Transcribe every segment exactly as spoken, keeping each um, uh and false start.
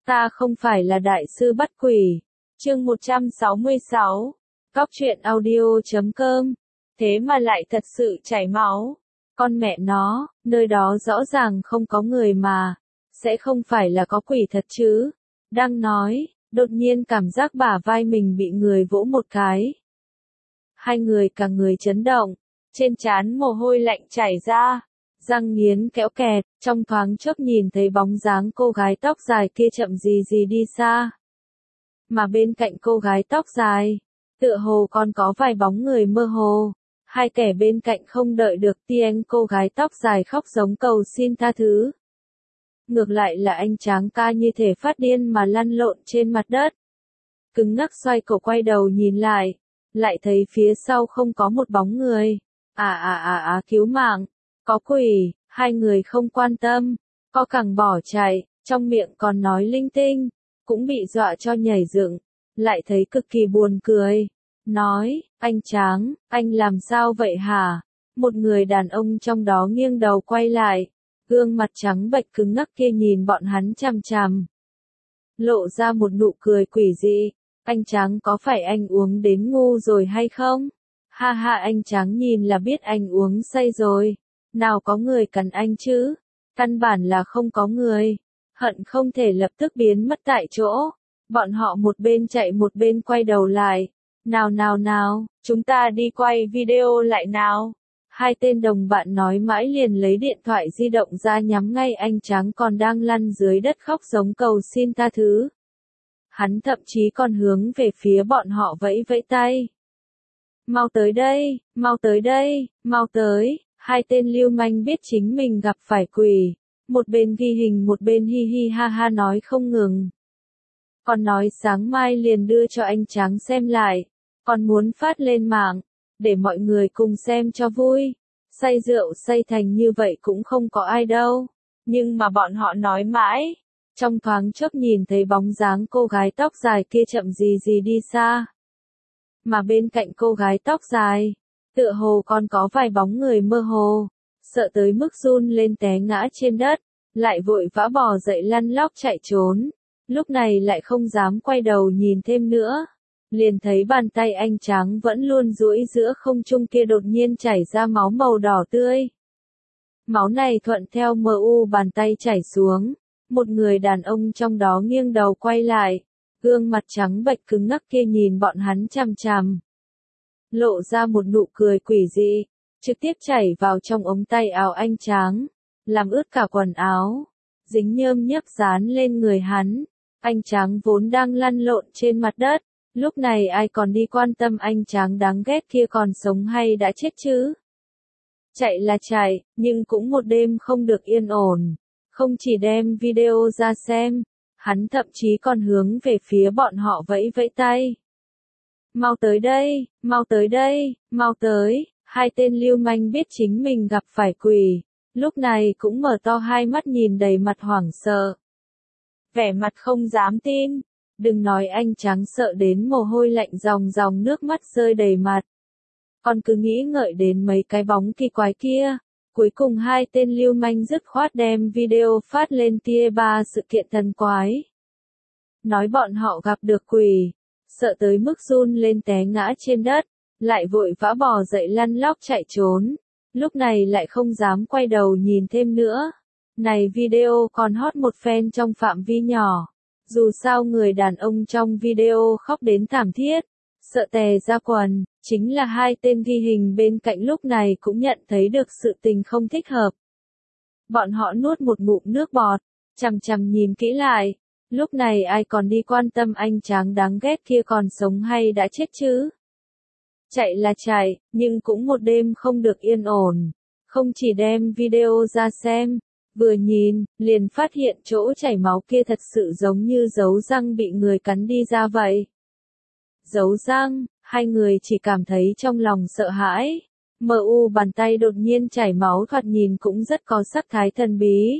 Ta không phải là đại sư bắt quỷ. Chương một trăm sáu mươi sáu. Cóc truyện audio chấm com. Thế mà lại thật sự chảy máu. Con mẹ nó, nơi đó rõ ràng không có người mà. Sẽ không phải là có quỷ thật chứ. Đang nói, đột nhiên cảm giác bả vai mình bị người vỗ một cái. Hai người cả người chấn động. Trên trán mồ hôi lạnh chảy ra. Răng nghiến kéo kẹt, trong thoáng chốc nhìn thấy bóng dáng cô gái tóc dài kia chậm gì gì đi xa. Mà bên cạnh cô gái tóc dài, tựa hồ còn có vài bóng người mơ hồ. Hai kẻ bên cạnh không đợi được tiếng cô gái tóc dài khóc giống cầu xin tha thứ. Ngược lại là anh Tráng ca như thể phát điên mà lăn lộn trên mặt đất. Cứng ngắc xoay cổ quay đầu nhìn lại, lại thấy phía sau không có một bóng người. À à à à cứu mạng, có quỷ, hai người không quan tâm, co cẳng bỏ chạy, trong miệng còn nói linh tinh, cũng bị dọa cho nhảy dựng, lại thấy cực kỳ buồn cười. Nói, anh Tráng, anh làm sao vậy hả? Một người đàn ông trong đó nghiêng đầu quay lại, gương mặt trắng bệch cứng ngắc kia nhìn bọn hắn chằm chằm. Lộ ra một nụ cười quỷ dị, anh Tráng có phải anh uống đến ngu rồi hay không? Ha ha anh Tráng nhìn là biết anh uống say rồi, nào có người cắn anh chứ? Căn bản là không có người, hận không thể lập tức biến mất tại chỗ. Bọn họ một bên chạy một bên quay đầu lại. Nào nào nào, chúng ta đi quay video lại nào. Hai tên đồng bạn nói mãi liền lấy điện thoại di động ra nhắm ngay anh Tráng còn đang lăn dưới đất khóc giống cầu xin tha thứ. Hắn thậm chí còn hướng về phía bọn họ vẫy vẫy tay. Mau tới đây, mau tới đây, mau tới. Hai tên lưu manh biết chính mình gặp phải quỷ. Một bên ghi hình một bên hi hi ha ha nói không ngừng. Còn nói sáng mai liền đưa cho anh Tráng xem lại. Còn muốn phát lên mạng, để mọi người cùng xem cho vui. Say rượu say thành như vậy cũng không có ai đâu. Nhưng mà bọn họ nói mãi. Trong thoáng chốc nhìn thấy bóng dáng cô gái tóc dài kia chậm gì gì đi xa. Mà bên cạnh cô gái tóc dài, tựa hồ còn có vài bóng người mơ hồ. Sợ tới mức run lên té ngã trên đất, lại vội vã bò dậy lăn lóc chạy trốn. Lúc này lại không dám quay đầu nhìn thêm nữa. Liền thấy bàn tay anh Tráng vẫn luôn duỗi giữa không trung kia đột nhiên chảy ra máu màu đỏ tươi. Máu này thuận theo mờ u bàn tay chảy xuống. Một người đàn ông trong đó nghiêng đầu quay lại. Gương mặt trắng bệch cứng ngắc kia nhìn bọn hắn chằm chằm. Lộ ra một nụ cười quỷ dị. Trực tiếp chảy vào trong ống tay áo anh Tráng. Làm ướt cả quần áo. Dính nhơm nhớp dán lên người hắn. Anh Tráng vốn đang lăn lộn trên mặt đất. Lúc này ai còn đi quan tâm anh Tráng đáng ghét kia còn sống hay đã chết chứ? Chạy là chạy, nhưng cũng một đêm không được yên ổn. Không chỉ đem video ra xem, hắn thậm chí còn hướng về phía bọn họ vẫy vẫy tay. Mau tới đây, mau tới đây, mau tới. Hai tên lưu manh biết chính mình gặp phải quỷ. Lúc này cũng mở to hai mắt nhìn đầy mặt hoảng sợ. Vẻ mặt không dám tin. Đừng nói anh Tráng sợ đến mồ hôi lạnh ròng ròng nước mắt rơi đầy mặt. Còn cứ nghĩ ngợi đến mấy cái bóng kỳ quái kia. Cuối cùng hai tên lưu manh dứt khoát đem video phát lên tia ba sự kiện thần quái. Nói bọn họ gặp được quỷ. Sợ tới mức run lên té ngã trên đất. Lại vội vã bò dậy lăn lóc chạy trốn. Lúc này lại không dám quay đầu nhìn thêm nữa. Này video còn hot một phen trong phạm vi nhỏ. Dù sao người đàn ông trong video khóc đến thảm thiết, sợ tè ra quần, chính là hai tên ghi hình bên cạnh lúc này cũng nhận thấy được sự tình không thích hợp. Bọn họ nuốt một ngụm nước bọt, chằm chằm nhìn kỹ lại, lúc này ai còn đi quan tâm anh Tráng đáng ghét kia còn sống hay đã chết chứ? Chạy là chạy, nhưng cũng một đêm không được yên ổn, không chỉ đem video ra xem. Vừa nhìn, liền phát hiện chỗ chảy máu kia thật sự giống như dấu răng bị người cắn đi ra vậy. Dấu răng, hai người chỉ cảm thấy trong lòng sợ hãi. Mờ u bàn tay đột nhiên chảy máu thoạt nhìn cũng rất có sắc thái thần bí.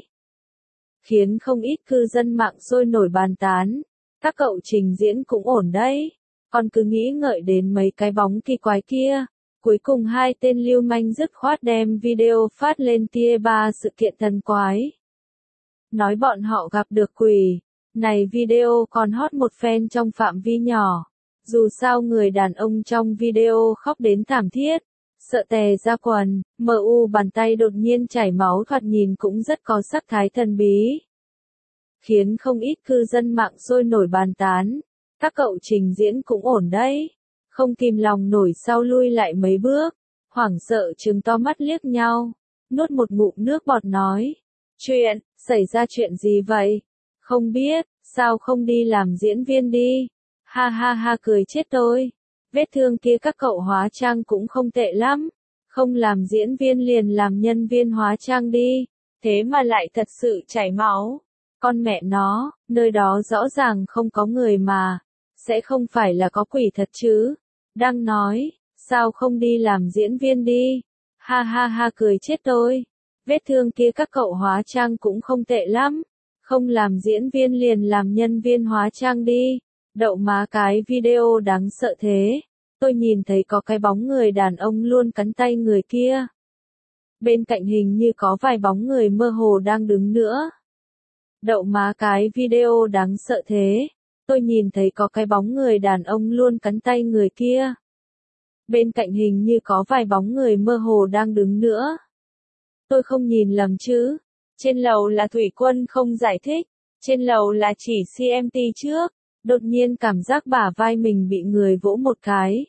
Khiến không ít cư dân mạng sôi nổi bàn tán. Các cậu trình diễn cũng ổn đấy. Còn cứ nghĩ ngợi đến mấy cái bóng kỳ quái kia. Cuối cùng hai tên lưu manh dứt khoát đem video phát lên tia ba sự kiện thần quái. Nói bọn họ gặp được quỷ. Này video còn hot một phen trong phạm vi nhỏ. Dù sao người đàn ông trong video khóc đến thảm thiết, sợ tè ra quần, mờ u bàn tay đột nhiên chảy máu thoạt nhìn cũng rất có sắc thái thần bí. Khiến không ít cư dân mạng sôi nổi bàn tán. Các cậu trình diễn cũng ổn đấy. Không kìm lòng nổi sau lui lại mấy bước. Hoảng sợ trừng to mắt liếc nhau. Nuốt một ngụm nước bọt nói. Chuyện, xảy ra chuyện gì vậy? Không biết, sao không đi làm diễn viên đi? Ha ha ha cười chết tôi. Vết thương kia các cậu hóa trang cũng không tệ lắm. Không làm diễn viên liền làm nhân viên hóa trang đi. Thế mà lại thật sự chảy máu. Con mẹ nó, nơi đó rõ ràng không có người mà. Sẽ không phải là có quỷ thật chứ. Đang nói, sao không đi làm diễn viên đi? Ha ha ha cười chết tôi. Vết thương kia các cậu hóa trang cũng không tệ lắm. Không làm diễn viên liền làm nhân viên hóa trang đi. Đậu má cái video đáng sợ thế. Tôi nhìn thấy có cái bóng người đàn ông luôn cắn tay người kia. Bên cạnh hình như có vài bóng người mơ hồ đang đứng nữa. Đậu má cái video đáng sợ thế. Tôi nhìn thấy có cái bóng người đàn ông luôn cắn tay người kia. Bên cạnh hình như có vài bóng người mơ hồ đang đứng nữa. Tôi không nhìn lầm chứ. Trên lầu là Thủy Quân không giải thích. Trên lầu là chỉ xê em tê trước. Đột nhiên cảm giác bả vai mình bị người vỗ một cái.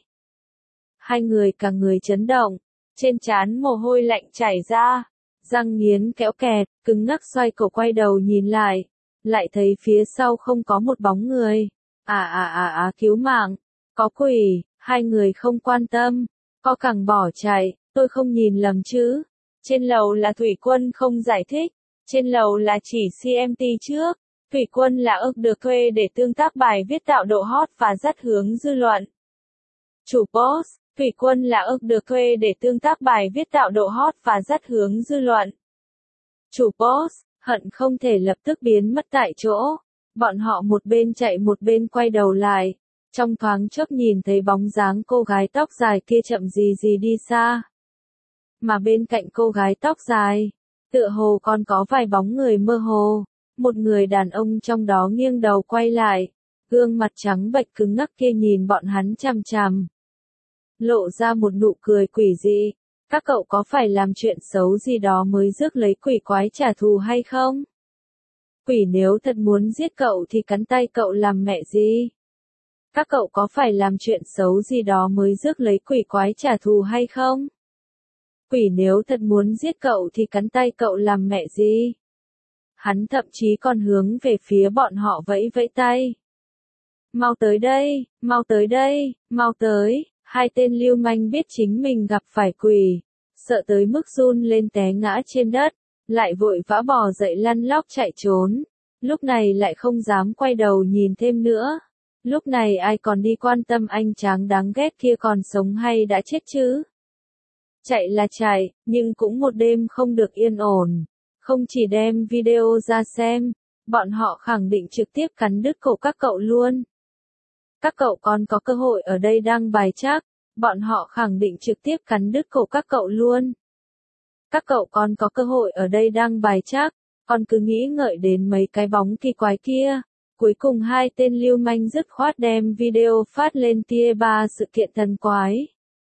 Hai người cả người chấn động. Trên trán mồ hôi lạnh chảy ra. Răng nghiến kéo kẹt, cứng ngắc xoay cổ quay đầu nhìn lại. Lại thấy phía sau không có một bóng người. À à à à cứu mạng. Có quỷ, hai người không quan tâm. Co cẳng bỏ chạy, tôi không nhìn lầm chứ. Trên lầu là Thủy Quân không giải thích. Trên lầu là chỉ xê em tê trước. Thủy Quân là ức được thuê để tương tác bài viết tạo độ hot và dắt hướng dư luận. Chủ post, Thủy Quân là ức được thuê để tương tác bài viết tạo độ hot và dắt hướng dư luận. Chủ post, hận không thể lập tức biến mất tại chỗ. Bọn họ một bên chạy một bên quay đầu lại. Trong thoáng chốc nhìn thấy bóng dáng cô gái tóc dài kia chậm gì gì đi xa. Mà bên cạnh cô gái tóc dài, tựa hồ còn có vài bóng người mơ hồ. Một người đàn ông trong đó nghiêng đầu quay lại. Gương mặt trắng bệch cứng ngắc kia nhìn bọn hắn chằm chằm. Lộ ra một nụ cười quỷ dị. Các cậu có phải làm chuyện xấu gì đó mới rước lấy quỷ quái trả thù hay không? Quỷ nếu thật muốn giết cậu thì cắn tay cậu làm mẹ gì? Các cậu có phải làm chuyện xấu gì đó mới rước lấy quỷ quái trả thù hay không? Quỷ nếu thật muốn giết cậu thì cắn tay cậu làm mẹ gì? Hắn thậm chí còn hướng về phía bọn họ vẫy vẫy tay. Mau tới đây, mau tới đây, mau tới. Hai tên lưu manh biết chính mình gặp phải quỷ, sợ tới mức run lên té ngã trên đất, lại vội vã bò dậy lăn lóc chạy trốn. Lúc này lại không dám quay đầu nhìn thêm nữa. Lúc này ai còn đi quan tâm anh tráng đáng ghét kia còn sống hay đã chết chứ? Chạy là chạy, nhưng cũng một đêm không được yên ổn. Không chỉ đem video ra xem, bọn họ khẳng định trực tiếp cắn đứt cổ các cậu luôn. Các cậu còn có cơ hội ở đây đăng bài chắc, bọn họ khẳng định trực tiếp cắn đứt cổ các cậu luôn. Các cậu còn có cơ hội ở đây đăng bài chắc, còn cứ nghĩ ngợi đến mấy cái bóng kỳ quái kia. Cuối cùng hai tên lưu manh dứt khoát đem video phát lên tia ba sự kiện thần quái.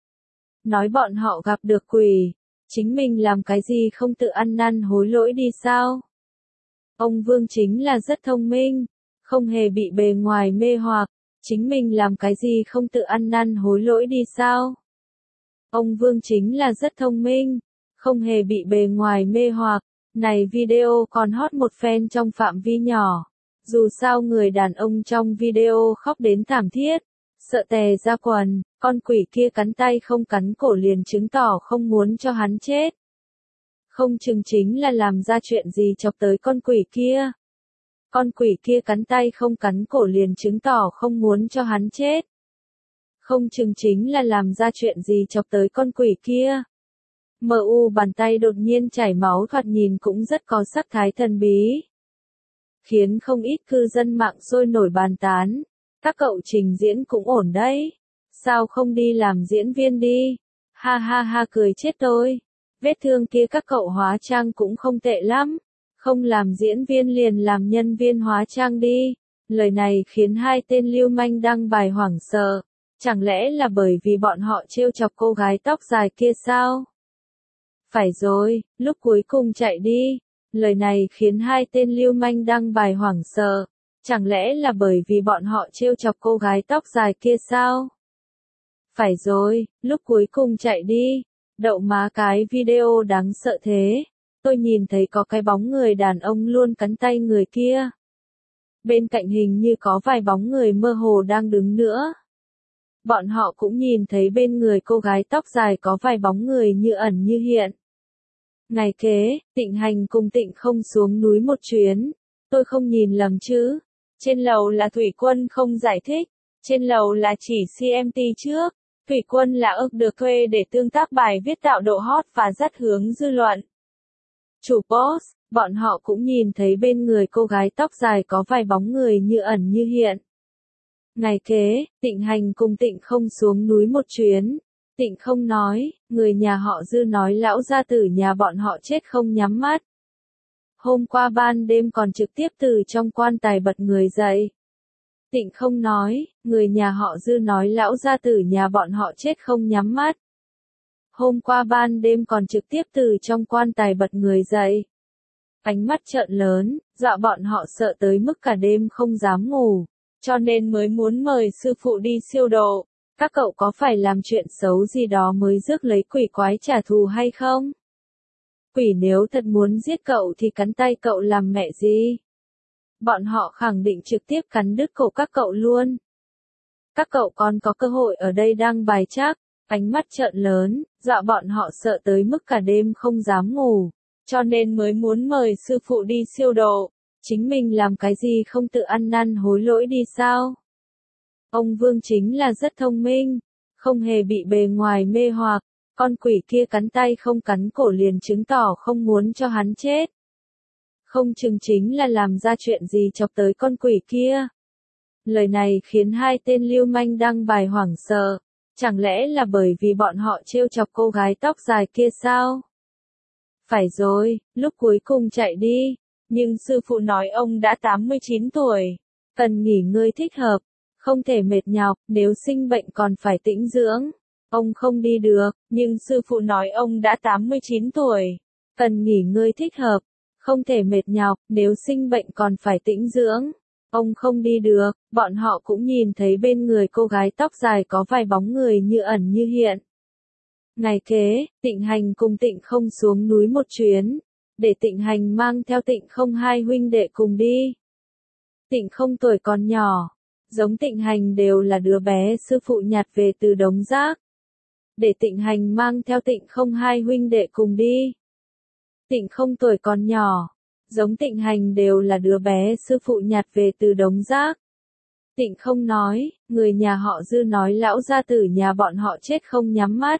Nói bọn họ gặp được quỷ, chính mình làm cái gì không tự ăn năn hối lỗi đi sao? Ông Vương chính là rất thông minh, không hề bị bề ngoài mê hoặc. Chính mình làm cái gì không tự ăn năn hối lỗi đi sao? Ông Vương chính là rất thông minh, không hề bị bề ngoài mê hoặc. Này video còn hot một phen trong phạm vi nhỏ. Dù sao người đàn ông trong video khóc đến thảm thiết, sợ tè ra quần, con quỷ kia cắn tay không cắn cổ liền chứng tỏ không muốn cho hắn chết. Không chừng chính là làm ra chuyện gì chọc tới con quỷ kia. Con quỷ kia cắn tay không cắn cổ liền chứng tỏ không muốn cho hắn chết. Không chừng chính là làm ra chuyện gì chọc tới con quỷ kia. Mờ u bàn tay đột nhiên chảy máu thoạt nhìn cũng rất có sắc thái thần bí. Khiến không ít cư dân mạng sôi nổi bàn tán. Các cậu trình diễn cũng ổn đấy. Sao không đi làm diễn viên đi? Ha ha ha cười chết tôi. Vết thương kia các cậu hóa trang cũng không tệ lắm. Không làm diễn viên liền làm nhân viên hóa trang đi. Lời này khiến hai tên lưu manh đăng bài hoảng sợ. Chẳng lẽ là bởi vì bọn họ trêu chọc cô gái tóc dài kia sao? Phải rồi, lúc cuối cùng chạy đi. Lời này khiến hai tên lưu manh đăng bài hoảng sợ. Chẳng lẽ là bởi vì bọn họ trêu chọc cô gái tóc dài kia sao? Phải rồi, lúc cuối cùng chạy đi. Đậu má cái video đáng sợ thế. Tôi nhìn thấy có cái bóng người đàn ông luôn cắn tay người kia. Bên cạnh hình như có vài bóng người mơ hồ đang đứng nữa. Bọn họ cũng nhìn thấy bên người cô gái tóc dài có vài bóng người như ẩn như hiện. Ngày kế, Tịnh Hành cùng Tịnh Không xuống núi một chuyến. Tôi không nhìn lầm chứ. Trên lầu là Thủy Quân không giải thích. Trên lầu là chỉ xê em tê trước. Thủy Quân là ức được thuê để tương tác bài viết tạo độ hot và dắt hướng dư luận. Chủ post, bọn họ cũng nhìn thấy bên người cô gái tóc dài có vài bóng người như ẩn như hiện. Ngày kế, Tịnh Hành cùng Tịnh Không xuống núi một chuyến. Tịnh Không nói, người nhà họ Dư nói lão gia tử nhà bọn họ chết không nhắm mắt. Hôm qua ban đêm còn trực tiếp từ trong quan tài bật người dậy. Tịnh Không nói, người nhà họ Dư nói lão gia tử nhà bọn họ chết không nhắm mắt. Hôm qua ban đêm còn trực tiếp từ trong quan tài bật người dậy. Ánh mắt trợn lớn, dọa bọn họ sợ tới mức cả đêm không dám ngủ. Cho nên mới muốn mời sư phụ đi siêu độ. Các cậu có phải làm chuyện xấu gì đó mới rước lấy quỷ quái trả thù hay không? Quỷ nếu thật muốn giết cậu thì cắn tay cậu làm mẹ gì? Bọn họ khẳng định trực tiếp cắn đứt cổ các cậu luôn. Các cậu còn có cơ hội ở đây đăng bài chắc. Ánh mắt trợn lớn, dọa bọn họ sợ tới mức cả đêm không dám ngủ. Cho nên mới muốn mời sư phụ đi siêu độ. Chính mình làm cái gì không tự ăn năn hối lỗi đi sao? Ông Vương chính là rất thông minh, không hề bị bề ngoài mê hoặc, con quỷ kia cắn tay không cắn cổ liền chứng tỏ không muốn cho hắn chết. Không chừng chính là làm ra chuyện gì chọc tới con quỷ kia. Lời này khiến hai tên lưu manh đăng bài hoảng sợ, chẳng lẽ là bởi vì bọn họ trêu chọc cô gái tóc dài kia sao? Phải rồi, lúc cuối cùng chạy đi. Nhưng sư phụ nói ông đã tám mươi chín tuổi, cần nghỉ ngơi thích hợp, không thể mệt nhọc, nếu sinh bệnh còn phải tĩnh dưỡng. Ông không đi được, nhưng sư phụ nói ông đã tám mươi chín tuổi, cần nghỉ ngơi thích hợp, không thể mệt nhọc, nếu sinh bệnh còn phải tĩnh dưỡng. Ông không đi được, bọn họ cũng nhìn thấy bên người cô gái tóc dài có vài bóng người như ẩn như hiện. Ngày kế, Tịnh Hành cùng Tịnh Không xuống núi một chuyến. Để Tịnh Hành mang theo Tịnh Không hai huynh đệ cùng đi. Tịnh Không tuổi còn nhỏ, giống Tịnh Hành đều là đứa bé sư phụ nhặt về từ đống rác. Để Tịnh Hành mang theo Tịnh Không hai huynh đệ cùng đi. Tịnh Không tuổi còn nhỏ, giống Tịnh Hành đều là đứa bé sư phụ nhặt về từ đống rác. Tịnh Không nói, người nhà họ Dư nói lão gia tử nhà bọn họ chết không nhắm mắt.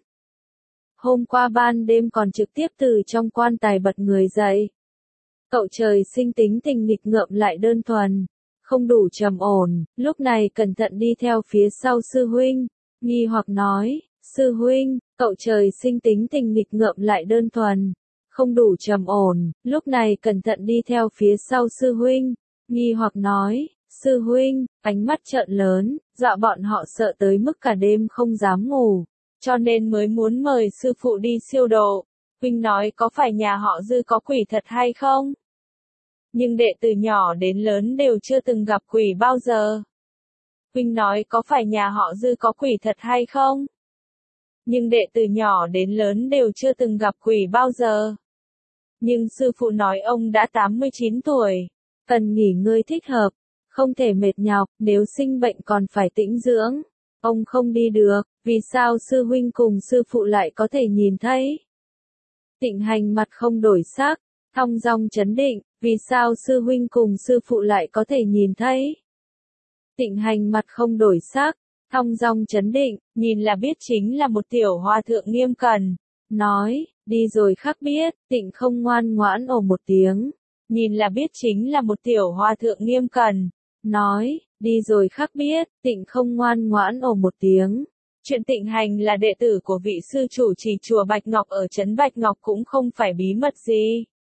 Hôm qua ban đêm còn trực tiếp từ trong quan tài bật người dậy. Cậu trời sinh tính tình nghịch ngợm lại đơn thuần, không đủ trầm ổn, lúc này cẩn thận đi theo phía sau sư huynh, nghi hoặc nói, sư huynh, cậu trời sinh tính tình nghịch ngợm lại đơn thuần, không đủ trầm ổn, lúc này cẩn thận đi theo phía sau sư huynh, nghi hoặc nói, sư huynh, ánh mắt trợn lớn, dọa bọn họ sợ tới mức cả đêm không dám ngủ. Cho nên mới muốn mời sư phụ đi siêu độ. Huynh nói có phải nhà họ Dư có quỷ thật hay không? Nhưng đệ từ nhỏ đến lớn đều chưa từng gặp quỷ bao giờ. Huynh nói có phải nhà họ Dư có quỷ thật hay không? Nhưng đệ từ nhỏ đến lớn đều chưa từng gặp quỷ bao giờ. Nhưng sư phụ nói ông đã tám mươi chín tuổi, cần nghỉ ngơi thích hợp, không thể mệt nhọc, nếu sinh bệnh còn phải tĩnh dưỡng. Ông không đi được, vì sao sư huynh cùng sư phụ lại có thể nhìn thấy? Tịnh Hành mặt không đổi sắc, thong dong chấn định, vì sao sư huynh cùng sư phụ lại có thể nhìn thấy? Tịnh Hành mặt không đổi sắc, thong dong chấn định, nhìn là biết chính là một tiểu hòa thượng nghiêm cẩn. Nói, đi rồi khắc biết, Tịnh Không ngoan ngoãn ồ một tiếng. Nhìn là biết chính là một tiểu hòa thượng nghiêm cẩn. Nói, đi rồi khắc biết, Tịnh Không ngoan ngoãn ồ một tiếng. Chuyện Tịnh Hành là đệ tử của vị sư chủ trì chùa Bạch Ngọc ở trấn Bạch Ngọc cũng không phải bí mật gì.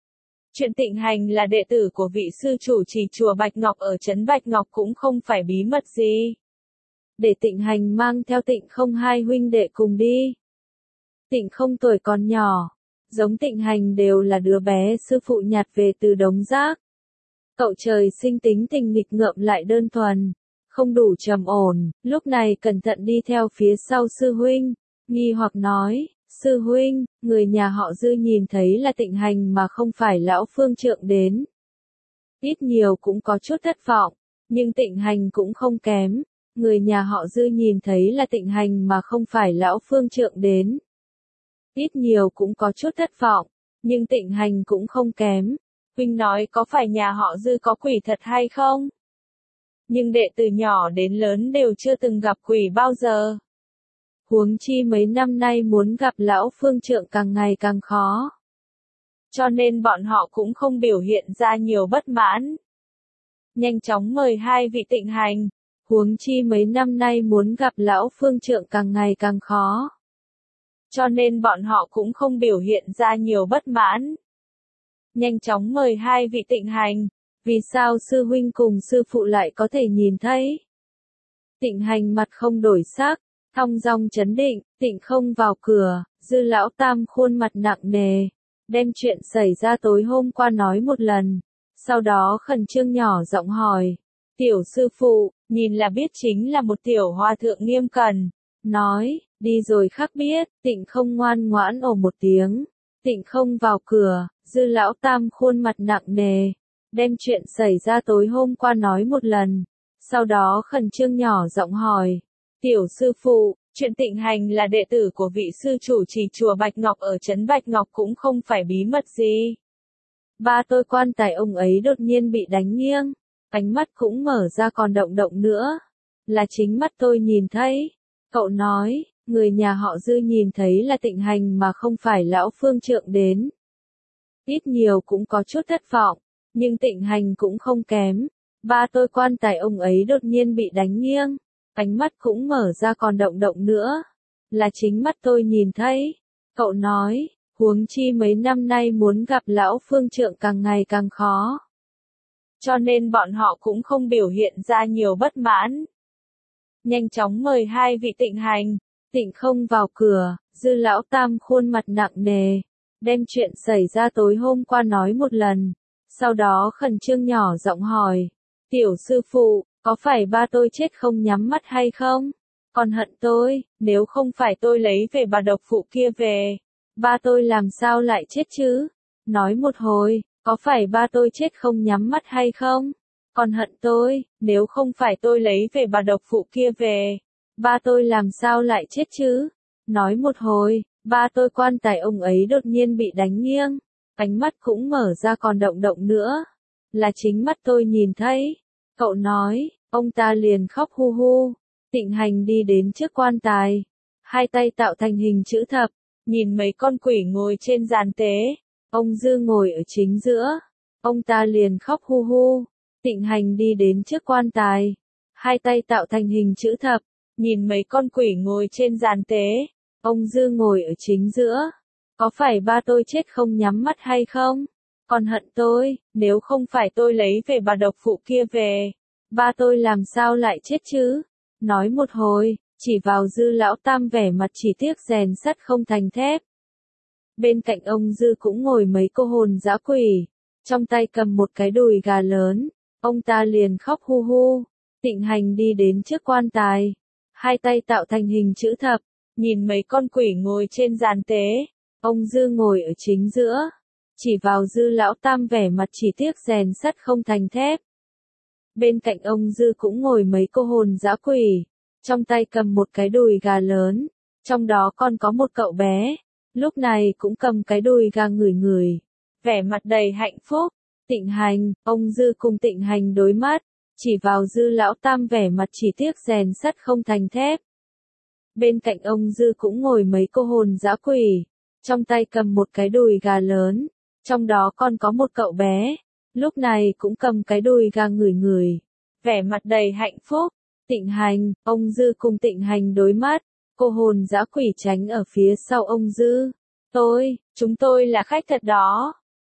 Chuyện Tịnh Hành là đệ tử của vị sư chủ trì chùa Bạch Ngọc ở trấn Bạch Ngọc cũng không phải bí mật gì. Để Tịnh Hành mang theo Tịnh Không hai huynh đệ cùng đi. Tịnh Không tuổi còn nhỏ, giống Tịnh Hành đều là đứa bé sư phụ nhặt về từ đống rác. Cậu trời sinh tính tình nghịch ngợm lại đơn thuần, không đủ trầm ổn, lúc này cẩn thận đi theo phía sau sư huynh, nghi hoặc nói, sư huynh, người nhà họ Dư nhìn thấy là Tịnh Hành mà không phải lão phương trượng đến. Ít nhiều cũng có chút thất vọng, nhưng Tịnh Hành cũng không kém, người nhà họ Dư nhìn thấy là Tịnh Hành mà không phải lão phương trượng đến. Ít nhiều cũng có chút thất vọng, nhưng Tịnh Hành cũng không kém. Huynh nói có phải nhà họ Dư có quỷ thật hay không? Nhưng đệ từ nhỏ đến lớn đều chưa từng gặp quỷ bao giờ. Huống chi mấy năm nay muốn gặp lão phương trượng càng ngày càng khó. Cho nên bọn họ cũng không biểu hiện ra nhiều bất mãn. Nhanh chóng mời hai vị Tịnh Hành. Huống chi mấy năm nay muốn gặp lão phương trượng càng ngày càng khó. Cho nên bọn họ cũng không biểu hiện ra nhiều bất mãn. Nhanh chóng mời hai vị Tịnh Hành. Vì sao sư huynh cùng sư phụ lại có thể nhìn thấy? Tịnh Hành mặt không đổi sắc, thong dong chấn định, Tịnh Không vào cửa, Dư lão tam khuôn mặt nặng nề, đem chuyện xảy ra tối hôm qua nói một lần, sau đó khẩn trương nhỏ giọng hỏi, tiểu sư phụ, nhìn là biết chính là một tiểu hòa thượng nghiêm cẩn, nói, đi rồi khắc biết, Tịnh Không ngoan ngoãn ồ một tiếng, Tịnh Không vào cửa, Dư lão tam khuôn mặt nặng nề, đem chuyện xảy ra tối hôm qua nói một lần, sau đó khẩn trương nhỏ giọng hỏi, tiểu sư phụ, chuyện Tịnh Hành là đệ tử của vị sư chủ trì chùa Bạch Ngọc ở trấn Bạch Ngọc cũng không phải bí mật gì. Ba tôi quan tài ông ấy đột nhiên bị đánh nghiêng, ánh mắt cũng mở ra còn động động nữa, là chính mắt tôi nhìn thấy. Cậu nói, người nhà họ Dư nhìn thấy là Tịnh Hành mà không phải lão phương trượng đến. Ít nhiều cũng có chút thất vọng, nhưng Tịnh Hành cũng không kém. Ba tôi quan tài ông ấy đột nhiên bị đánh nghiêng, ánh mắt cũng mở ra còn động động nữa, là chính mắt tôi nhìn thấy. Cậu nói, huống chi mấy năm nay muốn gặp lão phương trượng càng ngày càng khó. Cho nên bọn họ cũng không biểu hiện ra nhiều bất mãn. Nhanh chóng mời hai vị Tịnh Hành. Tịnh Không vào cửa, Dư lão tam khuôn mặt nặng nề, đem chuyện xảy ra tối hôm qua nói một lần, sau đó khẩn trương nhỏ giọng hỏi, tiểu sư phụ, có phải ba tôi chết không nhắm mắt hay không? Còn hận tôi, nếu không phải tôi lấy về bà độc phụ kia về, ba tôi làm sao lại chết chứ? Nói một hồi, có phải ba tôi chết không nhắm mắt hay không? Còn hận tôi, nếu không phải tôi lấy về bà độc phụ kia về, ba tôi làm sao lại chết chứ? Nói một hồi, ba tôi quan tài ông ấy đột nhiên bị đánh nghiêng, ánh mắt cũng mở ra còn động động nữa, là chính mắt tôi nhìn thấy. Cậu nói, ông ta liền khóc hu hu. Tịnh Hành đi đến trước quan tài, hai tay tạo thành hình chữ thập, nhìn mấy con quỷ ngồi trên giàn tế, ông Dư ngồi ở chính giữa, ông ta liền khóc hu hu. Tịnh Hành đi đến trước quan tài, hai tay tạo thành hình chữ thập, nhìn mấy con quỷ ngồi trên giàn tế, ông Dư ngồi ở chính giữa. Có phải ba tôi chết không nhắm mắt hay không? Còn hận tôi, nếu không phải tôi lấy về bà độc phụ kia về, ba tôi làm sao lại chết chứ? Nói một hồi, chỉ vào Dư lão tam vẻ mặt chỉ tiếc rèn sắt không thành thép. Bên cạnh ông Dư cũng ngồi mấy cô hồn dã quỷ, trong tay cầm một cái đùi gà lớn, ông ta liền khóc hu hu. Tịnh Hành đi đến trước quan tài, hai tay tạo thành hình chữ thập, nhìn mấy con quỷ ngồi trên giàn tế, ông Dư ngồi ở chính giữa, chỉ vào Dư lão tam vẻ mặt chỉ tiếc rèn sắt không thành thép. Bên cạnh ông Dư cũng ngồi mấy cô hồn dã quỷ, trong tay cầm một cái đùi gà lớn, trong đó còn có một cậu bé, lúc này cũng cầm cái đùi gà ngửi ngửi, vẻ mặt đầy hạnh phúc. Tịnh Hành, ông Dư cùng Tịnh Hành đối mắt, chỉ vào Dư lão tam vẻ mặt chỉ tiếc rèn sắt không thành thép. Bên cạnh ông Dư cũng ngồi mấy cô hồn dã quỷ, trong tay cầm một cái đùi gà lớn, trong đó còn có một cậu bé, lúc này cũng cầm cái đùi gà ngửi ngửi, vẻ mặt đầy hạnh phúc. Tịnh Hành, ông Dư cùng Tịnh Hành đối mắt, cô hồn dã quỷ tránh ở phía sau ông Dư. Tôi, chúng tôi là khách thật đó.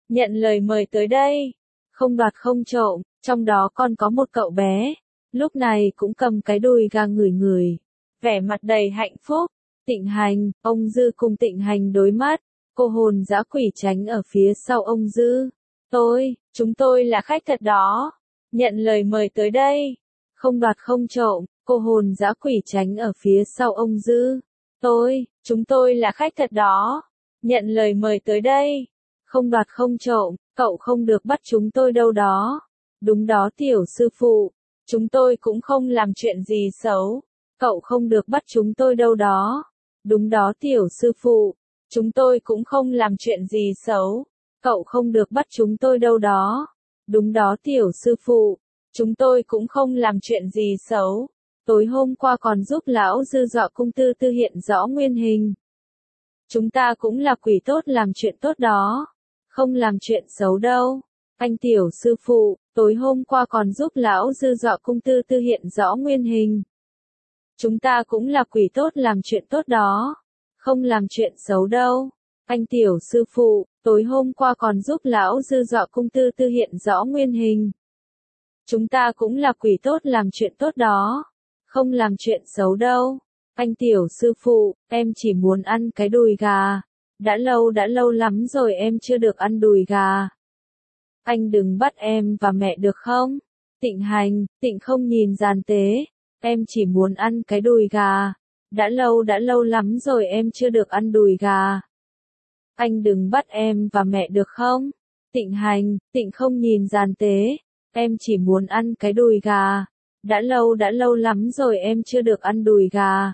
nhận lời mời tới đây, không đoạt không trộm, trong đó còn có một cậu bé, lúc này cũng cầm cái đùi gà ngửi ngửi, vẻ mặt đầy hạnh phúc. Tịnh Hành, ông Dư cùng Tịnh Hành đối mắt, cô hồn dã quỷ tránh ở phía sau ông Dư. Tôi, chúng tôi là khách thật đó, nhận lời mời tới đây, không đoạt không trộm, cô hồn dã quỷ tránh ở phía sau ông Dư. Tôi, chúng tôi là khách thật đó, nhận lời mời tới đây, không đoạt không trộm, cậu không được bắt chúng tôi đâu đó. Đúng đó tiểu sư phụ, chúng tôi cũng không làm chuyện gì xấu, cậu không được bắt chúng tôi đâu đó. Đúng đó tiểu sư phụ, chúng tôi cũng không làm chuyện gì xấu, cậu không được bắt chúng tôi đâu đó. Đúng đó tiểu sư phụ, chúng tôi cũng không làm chuyện gì xấu. Tối hôm qua còn giúp lão Dư dọa cung tư tư hiện rõ nguyên hình. Chúng ta cũng là quỷ tốt làm chuyện tốt đó, không làm chuyện xấu đâu. Anh tiểu sư phụ, tối hôm qua còn giúp lão Dư dọa cung tư tư hiện rõ nguyên hình. Chúng ta cũng là quỷ tốt làm chuyện tốt đó, không làm chuyện xấu đâu. Anh tiểu sư phụ, tối hôm qua còn giúp lão Dư dọa cung tư tư hiện rõ nguyên hình. Chúng ta cũng là quỷ tốt làm chuyện tốt đó, không làm chuyện xấu đâu. Anh tiểu sư phụ, em chỉ muốn ăn cái đùi gà. Đã lâu đã lâu lắm rồi em chưa được ăn đùi gà. Anh đừng bắt em và mẹ được không? Tịnh Hành, Tịnh không nhìn giàn tế. Em chỉ muốn ăn cái đùi gà. Đã lâu đã lâu lắm rồi em chưa được ăn đùi gà. Anh đừng bắt em và mẹ được không? Tịnh Hành, Tịnh không nhìn giàn tế. Em chỉ muốn ăn cái đùi gà. Đã lâu đã lâu lắm rồi em chưa được ăn đùi gà.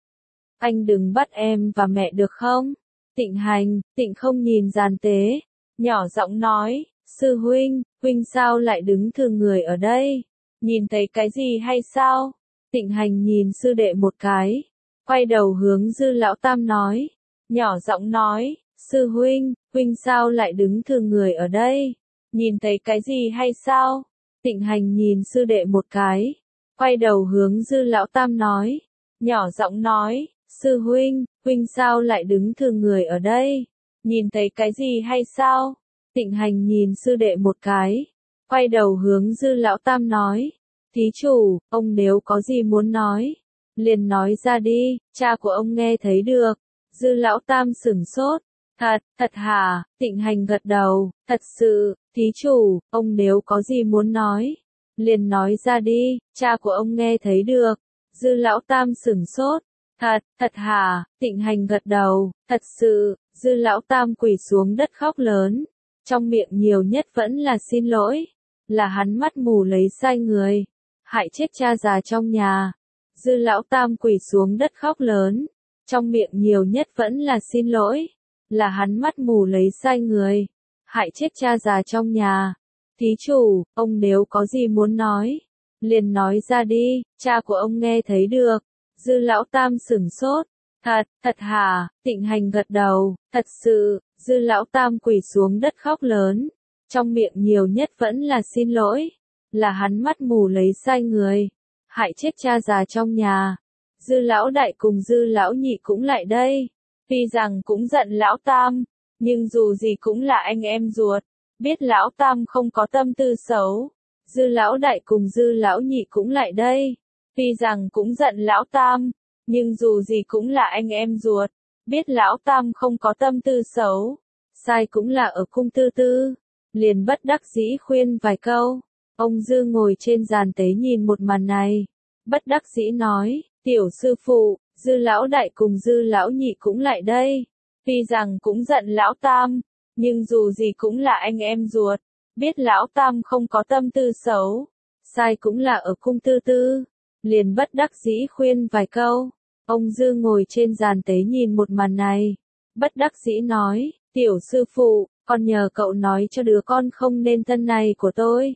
Anh đừng bắt em và mẹ được không? Tịnh Hành, Tịnh không nhìn giàn tế. Nhỏ giọng nói, sư huynh, huynh sao lại đứng thường người ở đây? Nhìn thấy cái gì hay sao? Tịnh Hành nhìn sư đệ một cái, quay đầu hướng Dư lão tam nói, nhỏ giọng nói, sư huynh, huynh sao lại đứng thường người ở đây? Nhìn thấy cái gì hay sao? Tịnh Hành nhìn sư đệ một cái, quay đầu hướng Dư lão tam nói, nhỏ giọng nói, sư huynh, huynh sao lại đứng thường người ở đây? Nhìn thấy cái gì hay sao? Tịnh Hành nhìn sư đệ một cái, quay đầu hướng Dư lão tam nói, thí chủ, ông nếu có gì muốn nói, liền nói ra đi, cha của ông nghe thấy được. Dư lão tam sửng sốt, thật, thật hả? Tịnh Hành gật đầu, thật sự, thí chủ, ông nếu có gì muốn nói, liền nói ra đi, cha của ông nghe thấy được. Dư lão tam sửng sốt, thật, thật hả? Tịnh Hành gật đầu, thật sự. Dư lão tam quỳ xuống đất khóc lớn, trong miệng nhiều nhất vẫn là xin lỗi, là hắn mắt mù lấy sai người, hại chết cha già trong nhà. Dư lão tam quỳ xuống đất khóc lớn, trong miệng nhiều nhất vẫn là xin lỗi, là hắn mắt mù lấy sai người, hại chết cha già trong nhà. Thí chủ, ông nếu có gì muốn nói, liền nói ra đi, cha của ông nghe thấy được. Dư lão tam sửng sốt, thật, thật hả? Tịnh Hành gật đầu, thật sự. Dư lão tam quỳ xuống đất khóc lớn, trong miệng nhiều nhất vẫn là xin lỗi, là hắn mắt mù lấy sai người, hại chết cha già trong nhà. Dư lão đại cùng Dư lão nhị cũng lại đây, tuy rằng cũng giận lão tam, nhưng dù gì cũng là anh em ruột, biết lão tam không có tâm tư xấu. Dư lão đại cùng Dư lão nhị cũng lại đây, tuy rằng cũng giận lão tam, nhưng dù gì cũng là anh em ruột, biết lão tam không có tâm tư xấu, sai cũng là ở cung tư tư, liền bất đắc dĩ khuyên vài câu. Ông Dư ngồi trên giàn tế nhìn một màn này, bất đắc dĩ nói, tiểu sư phụ, Dư lão đại cùng Dư lão nhị cũng lại đây, tuy rằng cũng giận lão tam, nhưng dù gì cũng là anh em ruột, biết lão tam không có tâm tư xấu, sai cũng là ở cung tư tư, liền bất đắc dĩ khuyên vài câu. Ông Dư ngồi trên giàn tế nhìn một màn này, bất đắc dĩ nói, tiểu sư phụ, con nhờ cậu nói cho đứa con không nên thân này của tôi.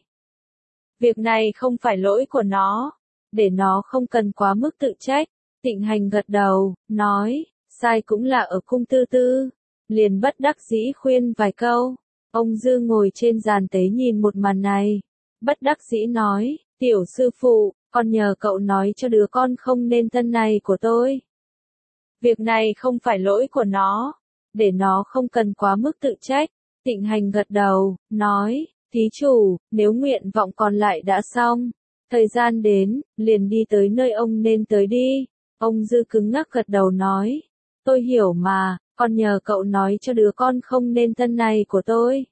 Việc này không phải lỗi của nó, để nó không cần quá mức tự trách. Tịnh Hành gật đầu, nói, sai cũng là ở cung tư tư, liền bất đắc dĩ khuyên vài câu. Ông Dư ngồi trên giàn tế nhìn một màn này, bất đắc dĩ nói, tiểu sư phụ, con nhờ cậu nói cho đứa con không nên thân này của tôi. Việc này không phải lỗi của nó, để nó không cần quá mức tự trách. Tịnh Hành gật đầu, nói, thí chủ, nếu nguyện vọng còn lại đã xong, thời gian đến, liền đi tới nơi ông nên tới đi. Ông Dư cứng ngắc gật đầu nói, tôi hiểu mà, con nhờ cậu nói cho đứa con không nên thân này của tôi.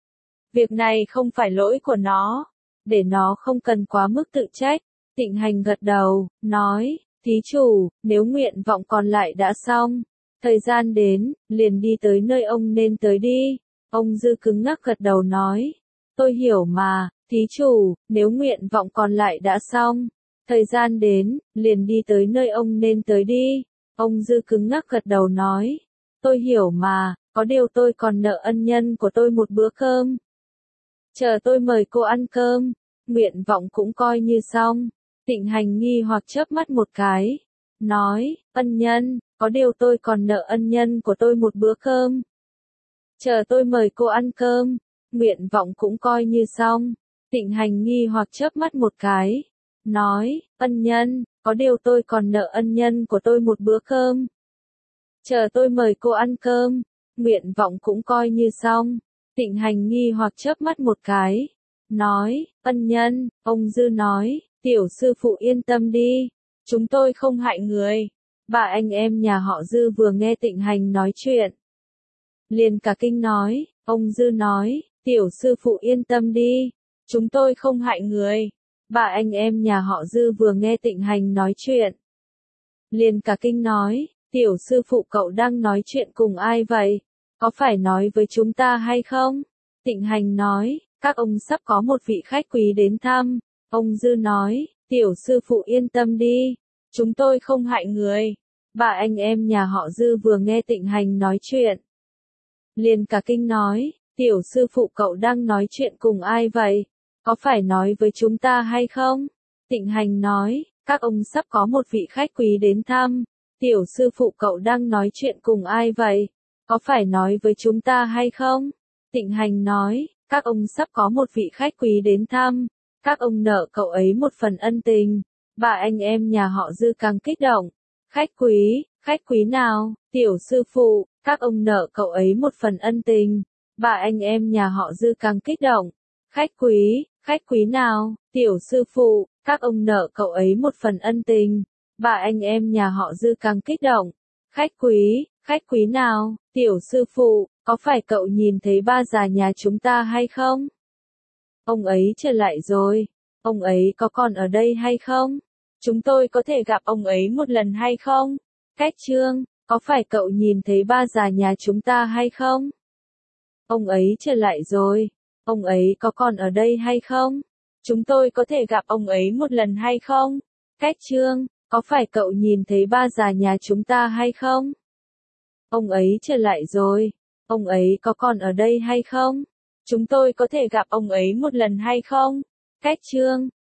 Việc này không phải lỗi của nó, để nó không cần quá mức tự trách. Tịnh Hành gật đầu, nói, thí chủ, nếu nguyện vọng còn lại đã xong, thời gian đến, liền đi tới nơi ông nên tới đi. Ông Dư cứng ngắc gật đầu nói, tôi hiểu mà, thí chủ, nếu nguyện vọng còn lại đã xong, thời gian đến, liền đi tới nơi ông nên tới đi. Ông Dư cứng ngắc gật đầu nói, tôi hiểu mà, có điều tôi còn nợ ân nhân của tôi một bữa cơm. Chờ tôi mời cô ăn cơm, nguyện vọng cũng coi như xong. Tịnh Hành nghi hoặc chớp mắt một cái, nói, ân nhân, có điều tôi còn nợ ân nhân của tôi một bữa cơm. Chờ tôi mời cô ăn cơm, nguyện vọng cũng coi như xong. Tịnh Hành nghi hoặc chớp mắt một cái, nói, ân nhân, có điều tôi còn nợ ân nhân của tôi một bữa cơm. Chờ tôi mời cô ăn cơm, nguyện vọng cũng coi như xong. Tịnh Hành nghi hoặc chớp mắt một cái, nói, ân nhân. Ông Dư nói, tiểu sư phụ yên tâm đi, chúng tôi không hại người. Ba anh em nhà họ Dư vừa nghe Tịnh Hành nói chuyện, liền cả kinh nói, ông Dư nói, tiểu sư phụ yên tâm đi, chúng tôi không hại người. Ba anh em nhà họ Dư vừa nghe Tịnh Hành nói chuyện, liền cả kinh nói, tiểu sư phụ cậu đang nói chuyện cùng ai vậy? Có phải nói với chúng ta hay không? Tịnh Hành nói, các ông sắp có một vị khách quý đến thăm. Ông Dư nói, tiểu sư phụ yên tâm đi, chúng tôi không hại người. Ba anh em nhà họ Dư vừa nghe Tịnh Hành nói chuyện, liền cả kinh nói, tiểu sư phụ cậu đang nói chuyện cùng ai vậy? Có phải nói với chúng ta hay không? Tịnh Hành nói, các ông sắp có một vị khách quý đến thăm. Tiểu sư phụ cậu đang nói chuyện cùng ai vậy? Có phải nói với chúng ta hay không? Tịnh Hành nói, các ông sắp có một vị khách quý đến thăm. Các ông nợ cậu ấy một phần ân tình. Ba anh em nhà họ Dư càng kích động. Khách quý, khách quý nào? Tiểu sư phụ, các ông nợ cậu ấy một phần ân tình. Ba anh em nhà họ Dư càng kích động. Khách quý, khách quý nào? Tiểu sư phụ, các ông nợ cậu ấy một phần ân tình. Ba anh em nhà họ Dư càng kích động. Khách quý, khách quý nào? Tiểu sư phụ, có phải cậu nhìn thấy ba già nhà chúng ta hay không? Ông ấy trở lại rồi. Ông ấy có còn ở đây hay không? Chúng tôi có thể gặp ông ấy một lần hay không? Cách Trương, có phải cậu nhìn thấy ba già nhà chúng ta hay không? Ông ấy trở lại rồi. Ông ấy có còn ở đây hay không? Chúng tôi có thể gặp ông ấy một lần hay không? Cách Trương, có phải cậu nhìn thấy ba già nhà chúng ta hay không? Ông ấy trở lại rồi. Ông ấy có còn ở đây hay không? Chúng tôi có thể gặp ông ấy một lần hay không? Cách Trương,